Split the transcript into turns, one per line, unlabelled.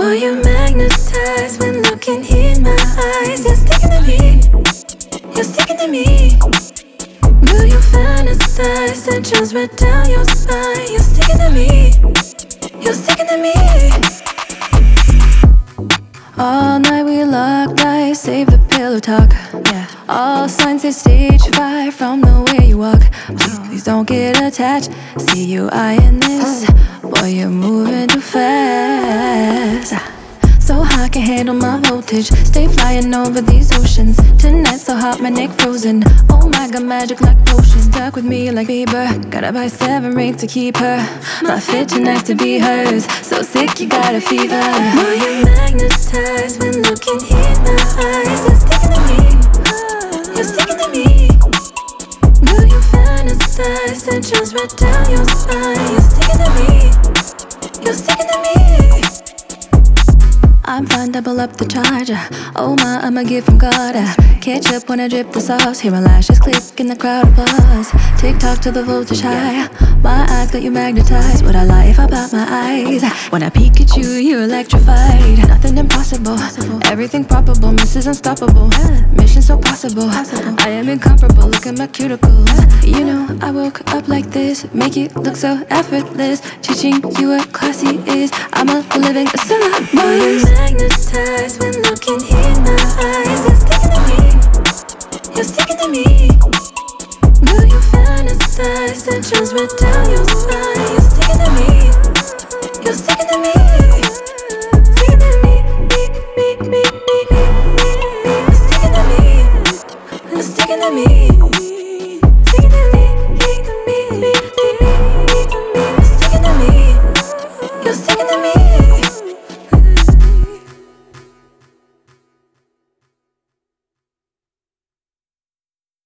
Boy, you're magnetized when looking in my eyes. You're sticking to me, you're sticking to me. Girl, you fantasize that jumps right down your spine. You're sticking to me, you're sticking to me. All night we locked eyes, save the pillow talk. Yeah. All signs say stage 5 from the way you walk. Please don't get attached. See you eyeing this. Boy, you're moving too fast. So high, can't handle my voltage. Stay flying over these oceans. Tonight so hot, my neck frozen. Oh my god, magic like potions. Stuck with me like Bieber. Gotta buy 7 rings to keep her. My fit too nice to be hers. So sick, you got a fever. Boy, you're magnetized when looking in my eyes. You're sticking to me, you're sticking to me. Girl, you fantasize that jumps right down your spine. You're sticking to me, you're sticking to me. I'm fine, double up the charger. Oh my, I'm a gift from God. Ketchup when I drip the sauce. Hear my lashes click in the crowd applause. Tick tock to the voltage high. My eyes got you magnetized. Would I lie if I about my eyes? When I peek at you, you're electrified. Nothing impossible, everything probable. Mrs. Unstoppable, mission so possible. I am incomparable, look at my cuticles. You know I woke up like this. Make it look so effortless. Teaching you what classy is. I'm a living syllabus. Magnetized when looking in my eyes. You're sticking to me, you're sticking to me. Girl, you fantasize that jumps right down your spine. You're sticking to me, you're sticking to me. Sticking to me, me. You're sticking to me, you're sticking to me.